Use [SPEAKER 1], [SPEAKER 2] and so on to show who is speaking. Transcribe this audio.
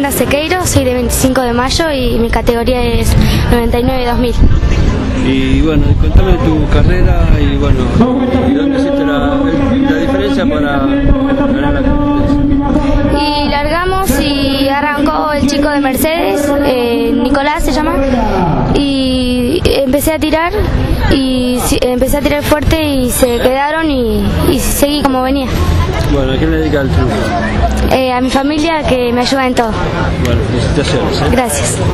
[SPEAKER 1] Brenda Sequeiro, soy de 25 de mayo y mi categoría es 99-2000.
[SPEAKER 2] Y bueno, contame tu carrera y bueno, ¿y dónde hiciste la diferencia para ganar la competencia?
[SPEAKER 1] Y largamos y arrancó el chico de Mercedes, Nicolás se llama, y empecé a tirar fuerte y se quedaron y seguí como venía.
[SPEAKER 2] Bueno, ¿a quién le dedicas el triunfo?
[SPEAKER 1] A mi familia que me ayuda en todo.
[SPEAKER 2] Bueno, felicitaciones.
[SPEAKER 1] Gracias.